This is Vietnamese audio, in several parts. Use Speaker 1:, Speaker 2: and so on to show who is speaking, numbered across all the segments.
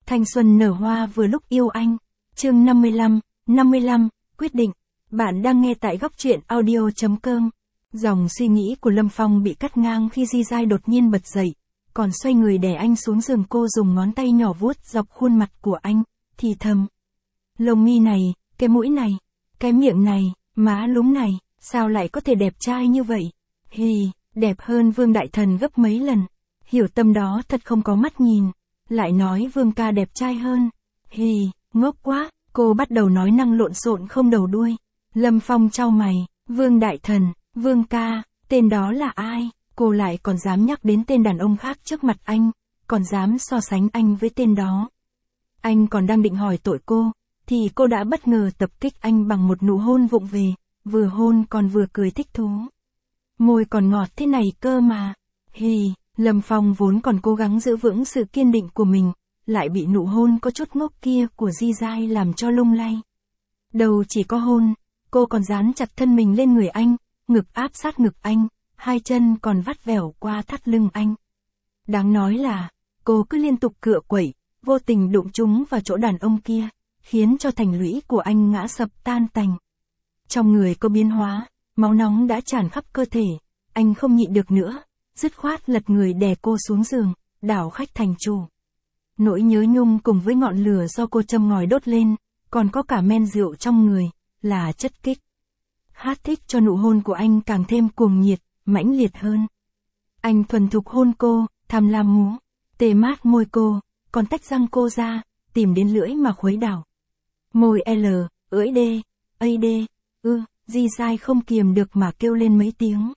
Speaker 1: Thanh xuân nở hoa vừa lúc yêu anh. Chương 55, quyết định. Bạn đang nghe tại góc truyện audio.com. Dòng suy nghĩ của Lâm Phong bị cắt ngang khi Di Giai đột nhiên bật dậy, còn xoay người đè anh xuống giường. Cô dùng ngón tay nhỏ vuốt dọc khuôn mặt của anh, thì thầm. Lông mi này, cái mũi này, cái miệng này, má lúm này, sao lại có thể đẹp trai như vậy? Hì, đẹp hơn Vương Đại Thần gấp mấy lần. Hiểu Tâm đó thật không có mắt nhìn. Lại nói Vương ca đẹp trai hơn. Hì, ngốc quá, cô bắt đầu nói năng lộn xộn không đầu đuôi. Lâm Phong chau mày, Vương Đại Thần, Vương ca, tên đó là ai? Cô lại còn dám nhắc đến tên đàn ông khác trước mặt anh, còn dám so sánh anh với tên đó. Anh còn đang định hỏi tội cô, thì cô đã bất ngờ tập kích anh bằng một nụ hôn vụng về, vừa hôn còn vừa cười thích thú. Môi còn ngọt thế này cơ mà. Hì, Lâm Phong vốn còn cố gắng giữ vững sự kiên định của mình, lại bị nụ hôn có chút ngốc kia của Di Giai làm cho lung lay. Đầu chỉ có hôn, cô còn dán chặt thân mình lên người anh, ngực áp sát ngực anh, hai chân còn vắt vẻo qua thắt lưng anh. Đáng nói là, cô cứ liên tục cựa quẩy, vô tình đụng trúng vào chỗ đàn ông kia, khiến cho thành lũy của anh ngã sập tan tành. Trong người có biến hóa, máu nóng đã tràn khắp cơ thể, anh không nhịn được nữa, dứt khoát lật người đè cô xuống giường, đảo khách thành chủ. Nỗi nhớ nhung cùng với ngọn lửa do cô châm ngòi đốt lên, còn có cả men rượu trong người, là chất kích. Hát thích cho nụ hôn của anh càng thêm cuồng nhiệt, mãnh liệt hơn. Anh thuần thục hôn cô, tham lam múa, tê mát môi cô, còn tách răng cô ra, tìm đến lưỡi mà khuấy đảo. Môi L, ưỡi D, AD, Di Giai không kiềm được mà kêu lên mấy tiếng.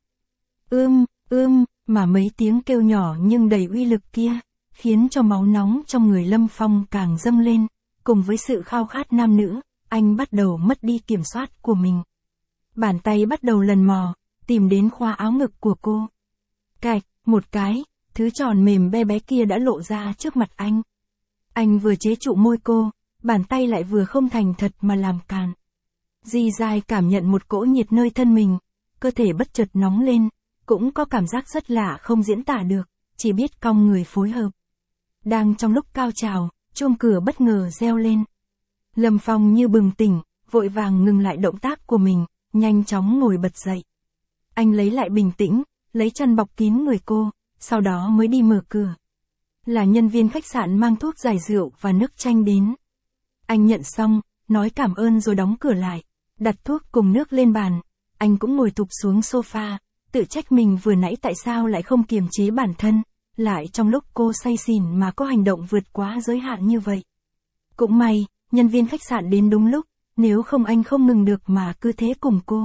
Speaker 1: Mà mấy tiếng kêu nhỏ nhưng đầy uy lực kia, khiến cho máu nóng trong người Lâm Phong càng dâng lên, cùng với sự khao khát nam nữ, anh bắt đầu mất đi kiểm soát của mình. Bàn tay bắt đầu lần mò, tìm đến khoa áo ngực của cô. Cạch, một cái, thứ tròn mềm be bé kia đã lộ ra trước mặt anh. Anh vừa chế trụ môi cô, bàn tay lại vừa không thành thật mà làm càn. Di Giai cảm nhận một cỗ nhiệt nơi thân mình, cơ thể bất chợt nóng lên, cũng có cảm giác rất lạ không diễn tả được, chỉ biết cong người phối hợp. Đang trong lúc cao trào, chuông cửa bất ngờ reo lên. Lâm Phong như bừng tỉnh, vội vàng ngừng lại động tác của mình, nhanh chóng ngồi bật dậy. Anh lấy lại bình tĩnh, lấy chăn bọc kín người cô, sau đó mới đi mở cửa. Là nhân viên khách sạn mang thuốc giải rượu và nước chanh đến. Anh nhận xong, nói cảm ơn rồi đóng cửa lại, đặt thuốc cùng nước lên bàn. Anh cũng ngồi thụp xuống sofa, tự trách mình vừa nãy tại sao lại không kiềm chế bản thân, lại trong lúc cô say xỉn mà có hành động vượt quá giới hạn như vậy. Cũng may, nhân viên khách sạn đến đúng lúc, nếu không anh không ngừng được mà cứ thế cùng cô.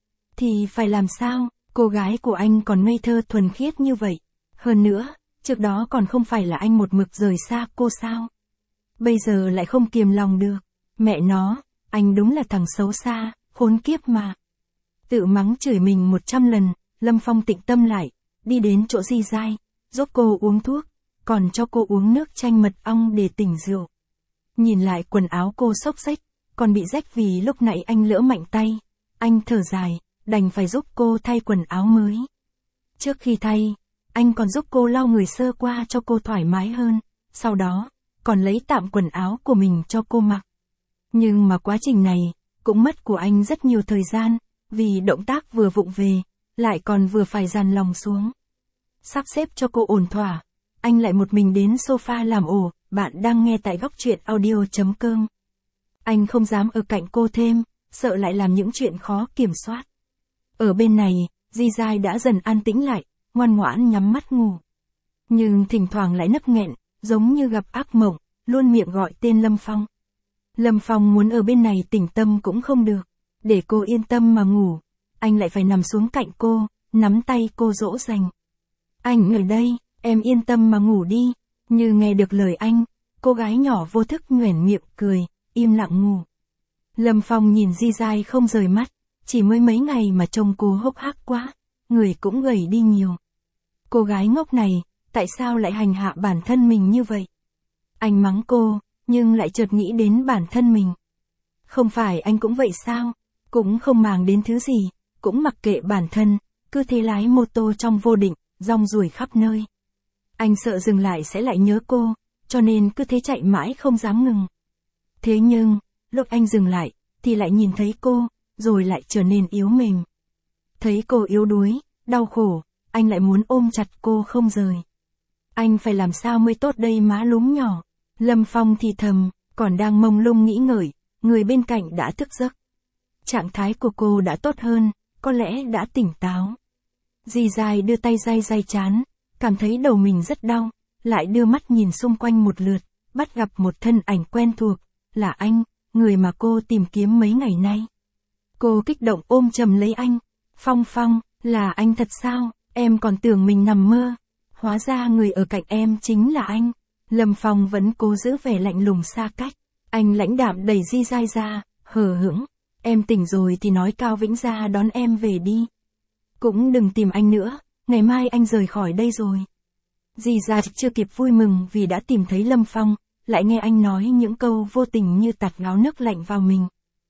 Speaker 1: Thì phải làm sao, cô gái của anh còn ngây thơ thuần khiết như vậy. Hơn nữa, trước đó còn không phải là anh một mực rời xa cô sao? Bây giờ lại không kiềm lòng được. Mẹ nó, anh đúng là thằng xấu xa, khốn kiếp mà. Tự mắng chửi mình 100 lần, Lâm Phong tĩnh tâm lại, đi đến chỗ Di Giai, giúp cô uống thuốc, còn cho cô uống nước chanh mật ong để tỉnh rượu. Nhìn lại quần áo cô xốc xếch, còn bị rách vì lúc nãy anh lỡ mạnh tay, anh thở dài, đành phải giúp cô thay quần áo mới. Trước khi thay, anh còn giúp cô lau người sơ qua cho cô thoải mái hơn, sau đó, còn lấy tạm quần áo của mình cho cô mặc. Nhưng mà quá trình này, cũng mất của anh rất nhiều thời gian, vì động tác vừa vụng về, lại còn vừa phải dàn lòng xuống. Sắp xếp cho cô ổn thỏa, anh lại một mình đến sofa làm ổ. Bạn đang nghe tại góc truyện audio.com. Anh không dám ở cạnh cô thêm, sợ lại làm những chuyện khó kiểm soát. Ở bên này, Di Giai đã dần an tĩnh lại, ngoan ngoãn nhắm mắt ngủ. Nhưng thỉnh thoảng lại nấc nghẹn, giống như gặp ác mộng, luôn miệng gọi tên Lâm Phong. Lâm Phong muốn ở bên này tỉnh tâm cũng không được, để cô yên tâm mà ngủ. Anh lại phải nằm xuống cạnh cô, nắm tay cô dỗ dành. Anh ở đây, em yên tâm mà ngủ đi. Như nghe được lời anh, cô gái nhỏ vô thức nhoẻn miệng cười, im lặng ngủ. Lâm Phong nhìn Di Giai không rời mắt, chỉ mới mấy ngày mà trông cô hốc hác quá, người cũng gầy đi nhiều. Cô gái ngốc này, tại sao lại hành hạ bản thân mình như vậy? Anh mắng cô, nhưng lại chợt nghĩ đến bản thân mình. Không phải anh cũng vậy sao? Cũng không màng đến thứ gì, cũng mặc kệ bản thân, cứ thế lái mô tô trong vô định, rong ruổi khắp nơi. Anh sợ dừng lại sẽ lại nhớ cô, cho nên cứ thế chạy mãi không dám ngừng. Thế nhưng, lúc anh dừng lại, thì lại nhìn thấy cô, rồi lại trở nên yếu mềm. Thấy cô yếu đuối, đau khổ, anh lại muốn ôm chặt cô không rời. Anh phải làm sao mới tốt đây má lúm nhỏ. Lâm Phong thì thầm, còn đang mông lung nghĩ ngợi, người bên cạnh đã thức giấc. Trạng thái của cô đã tốt hơn, có lẽ đã tỉnh táo. Dì dai đưa tay day day trán, cảm thấy đầu mình rất đau, lại đưa mắt nhìn xung quanh một lượt, bắt gặp một thân ảnh quen thuộc, là anh, người mà cô tìm kiếm mấy ngày nay. Cô kích động ôm chầm lấy anh. Phong Phong, là anh thật sao, em còn tưởng mình nằm mơ. Hóa ra người ở cạnh em chính là anh. Lâm Phong vẫn cố giữ vẻ lạnh lùng xa cách. Anh lãnh đạm đẩy Di Dai ra, hờ hững. Em tỉnh rồi thì nói Cao Vĩnh ra đón em về đi. Cũng đừng tìm anh nữa, ngày mai anh rời khỏi đây rồi. Di Dai chưa kịp vui mừng vì đã tìm thấy Lâm Phong, lại nghe anh nói những câu vô tình như tạt gáo nước lạnh vào mình.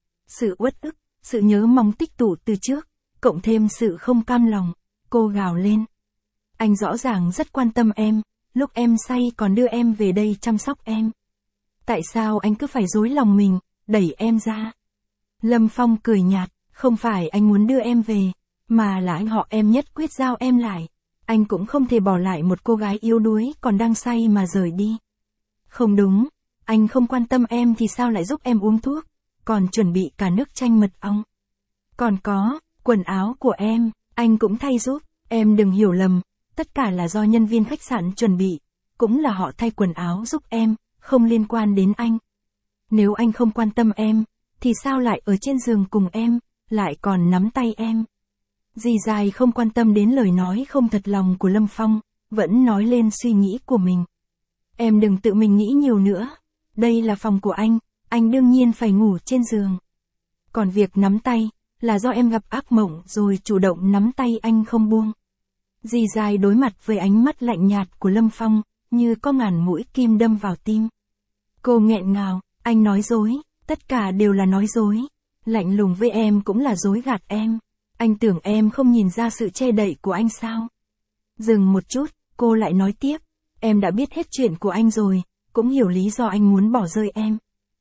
Speaker 1: Sự uất ức, sự nhớ mong tích tụ từ trước, cộng thêm sự không cam lòng, cô gào lên. Anh rõ ràng rất quan tâm em, lúc em say còn đưa em về đây chăm sóc em. Tại sao anh cứ phải dối lòng mình, đẩy em ra? Lâm Phong cười nhạt, không phải anh muốn đưa em về, mà là anh họ em nhất quyết giao em lại. Anh cũng không thể bỏ lại một cô gái yếu đuối còn đang say mà rời đi. Không đúng, anh không quan tâm em thì sao lại giúp em uống thuốc, còn chuẩn bị cả nước chanh mật ong. Còn có, quần áo của em, anh cũng thay giúp, em đừng hiểu lầm, tất cả là do nhân viên khách sạn chuẩn bị, cũng là họ thay quần áo giúp em, không liên quan đến anh. Nếu anh không quan tâm em, thì sao lại ở trên giường cùng em, lại còn nắm tay em. Dì Dai không quan tâm đến lời nói không thật lòng của Lâm Phong, vẫn nói lên suy nghĩ của mình. Em đừng tự mình nghĩ nhiều nữa, đây là phòng của anh đương nhiên phải ngủ trên giường. Còn việc nắm tay, là do em gặp ác mộng rồi chủ động nắm tay anh không buông. Dì Dai đối mặt với ánh mắt lạnh nhạt của Lâm Phong, như có ngàn mũi kim đâm vào tim. Cô nghẹn ngào, anh nói dối, tất cả đều là nói dối. Lạnh lùng với em cũng là dối gạt em. Anh tưởng em không nhìn ra sự che đậy của anh sao? Dừng một chút, cô lại nói tiếp. Em đã biết hết chuyện của anh rồi, cũng hiểu lý do anh muốn bỏ rơi em.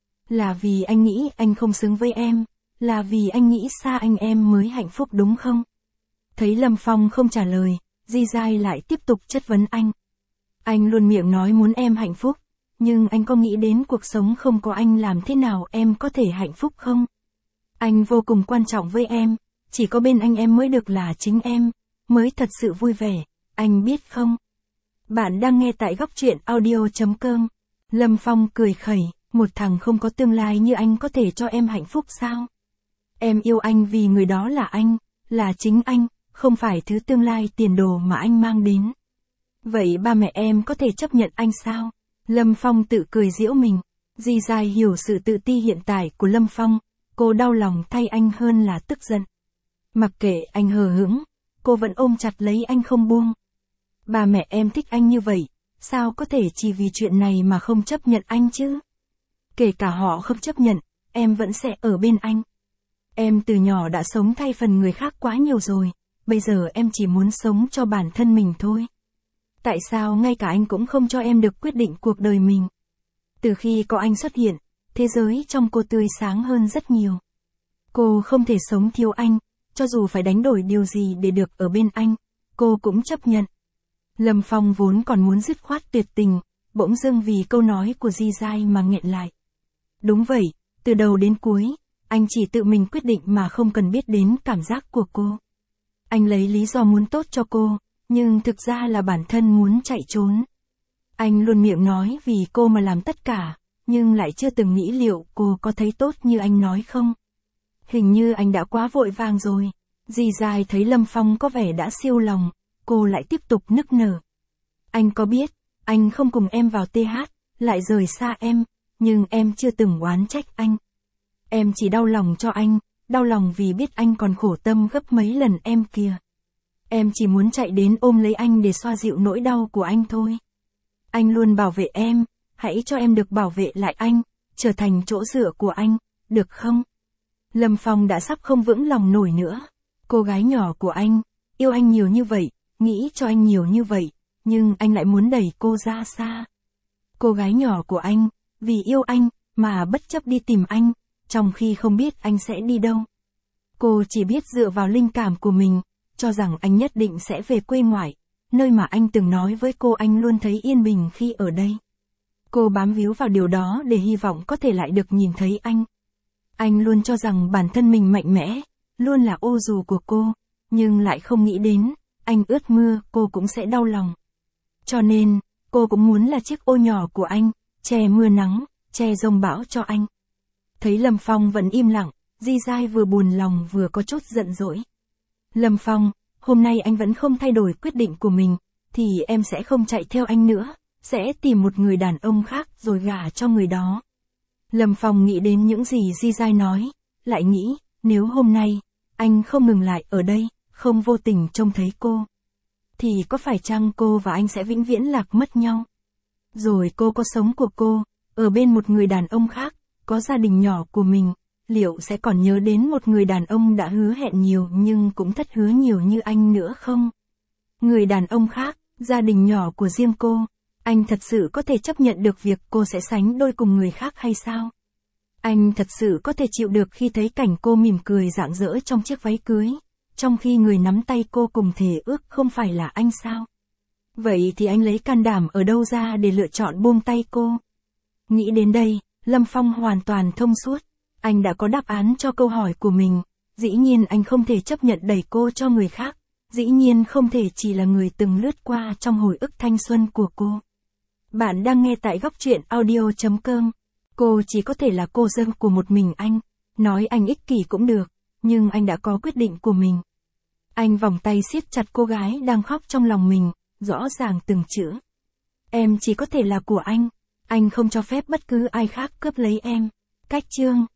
Speaker 1: Là vì anh nghĩ anh không xứng với em, là vì anh nghĩ xa anh em mới hạnh phúc đúng không? Thấy Lâm Phong không trả lời, Di Dai lại tiếp tục chất vấn anh. Anh luôn miệng nói muốn em hạnh phúc, nhưng anh có nghĩ đến cuộc sống không có anh làm thế nào em có thể hạnh phúc không? Anh vô cùng quan trọng với em, chỉ có bên anh em mới được là chính em, mới thật sự vui vẻ, anh biết không? Bạn đang nghe tại góc truyện audio.com. Lâm Phong cười khẩy, một thằng không có tương lai như anh có thể cho em hạnh phúc sao? Em yêu anh vì người đó là chính anh, không phải thứ tương lai tiền đồ mà anh mang đến. Vậy ba mẹ em có thể chấp nhận anh sao? Lâm Phong tự cười giễu mình. Di Dai hiểu sự tự ti hiện tại của Lâm Phong, cô đau lòng thay anh hơn là tức giận. Mặc kệ anh hờ hững, cô vẫn ôm chặt lấy anh không buông. Ba mẹ em thích anh như vậy, sao có thể chỉ vì chuyện này mà không chấp nhận anh chứ? Kể cả họ không chấp nhận, em vẫn sẽ ở bên anh. Em từ nhỏ đã sống thay phần người khác quá nhiều rồi, bây giờ em chỉ muốn sống cho bản thân mình thôi. Tại sao ngay cả anh cũng không cho em được quyết định cuộc đời mình? Từ khi có anh xuất hiện, thế giới trong cô tươi sáng hơn rất nhiều. Cô không thể sống thiếu anh, cho dù phải đánh đổi điều gì để được ở bên anh, cô cũng chấp nhận. Lâm Phong vốn còn muốn dứt khoát tuyệt tình, bỗng dưng vì câu nói của Di Dai mà nghẹn lại. Đúng vậy, từ đầu đến cuối, anh chỉ tự mình quyết định mà không cần biết đến cảm giác của cô. Anh lấy lý do muốn tốt cho cô, nhưng thực ra là bản thân muốn chạy trốn. Anh luôn miệng nói vì cô mà làm tất cả, nhưng lại chưa từng nghĩ liệu cô có thấy tốt như anh nói không. Hình như anh đã quá vội vàng rồi. Dì Dai thấy Lâm Phong có vẻ đã siêu lòng, cô lại tiếp tục nức nở. Anh có biết, anh không cùng em vào TH, lại rời xa em, nhưng em chưa từng oán trách anh. Em chỉ đau lòng cho anh, đau lòng vì biết anh còn khổ tâm gấp mấy lần em kìa. Em chỉ muốn chạy đến ôm lấy anh để xoa dịu nỗi đau của anh thôi. Anh luôn bảo vệ em, hãy cho em được bảo vệ lại anh, trở thành chỗ dựa của anh, được không? Lâm Phong đã sắp không vững lòng nổi nữa. Cô gái nhỏ của anh, yêu anh nhiều như vậy, nghĩ cho anh nhiều như vậy, nhưng anh lại muốn đẩy cô ra xa. cô gái nhỏ của anh, vì yêu anh, mà bất chấp đi tìm anh, trong khi không biết anh sẽ đi đâu. Cô chỉ biết dựa vào linh cảm của mình, cho rằng anh nhất định sẽ về quê ngoại, nơi mà anh từng nói với cô anh luôn thấy yên bình khi ở đây. Cô bám víu vào điều đó để hy vọng có thể lại được nhìn thấy anh. Anh luôn cho rằng bản thân mình mạnh mẽ, luôn là ô dù của cô, nhưng lại không nghĩ đến, anh ướt mưa cô cũng sẽ đau lòng. Cho nên, cô cũng muốn là chiếc ô nhỏ của anh, che mưa nắng, che giông bão cho anh. Thấy Lâm Phong vẫn im lặng, Di Giai vừa buồn lòng vừa có chút giận dỗi. Lâm Phong, hôm nay anh vẫn không thay đổi quyết định của mình, thì em sẽ không chạy theo anh nữa, sẽ tìm một người đàn ông khác rồi gả cho người đó. Lâm Phong nghĩ đến những gì Di Giai nói, lại nghĩ, nếu hôm nay, anh không ngừng lại ở đây, không vô tình trông thấy cô, thì có phải chăng cô và anh sẽ vĩnh viễn lạc mất nhau? Rồi cô có sống của cô, ở bên một người đàn ông khác, có gia đình nhỏ của mình, liệu sẽ còn nhớ đến một người đàn ông đã hứa hẹn nhiều nhưng cũng thất hứa nhiều như anh nữa không? Người đàn ông khác, gia đình nhỏ của riêng cô, anh thật sự có thể chấp nhận được việc cô sẽ sánh đôi cùng người khác hay sao? Anh thật sự có thể chịu được khi thấy cảnh cô mỉm cười rạng rỡ trong chiếc váy cưới, trong khi người nắm tay cô cùng thề ước không phải là anh sao? Vậy thì anh lấy can đảm ở đâu ra để lựa chọn buông tay cô? Nghĩ đến đây, Lâm Phong hoàn toàn thông suốt. Anh đã có đáp án cho câu hỏi của mình. Dĩ nhiên anh không thể chấp nhận đẩy cô cho người khác. Dĩ nhiên không thể chỉ là người từng lướt qua trong hồi ức thanh xuân của cô. Bạn đang nghe tại góc truyện audio.com. Cô chỉ có thể là cô dâu của một mình anh. Nói anh ích kỷ cũng được, nhưng anh đã có quyết định của mình. Anh vòng tay siết chặt cô gái đang khóc trong lòng mình, rõ ràng từng chữ. Em chỉ có thể là của anh không cho phép bất cứ ai khác cướp lấy em. Cách chương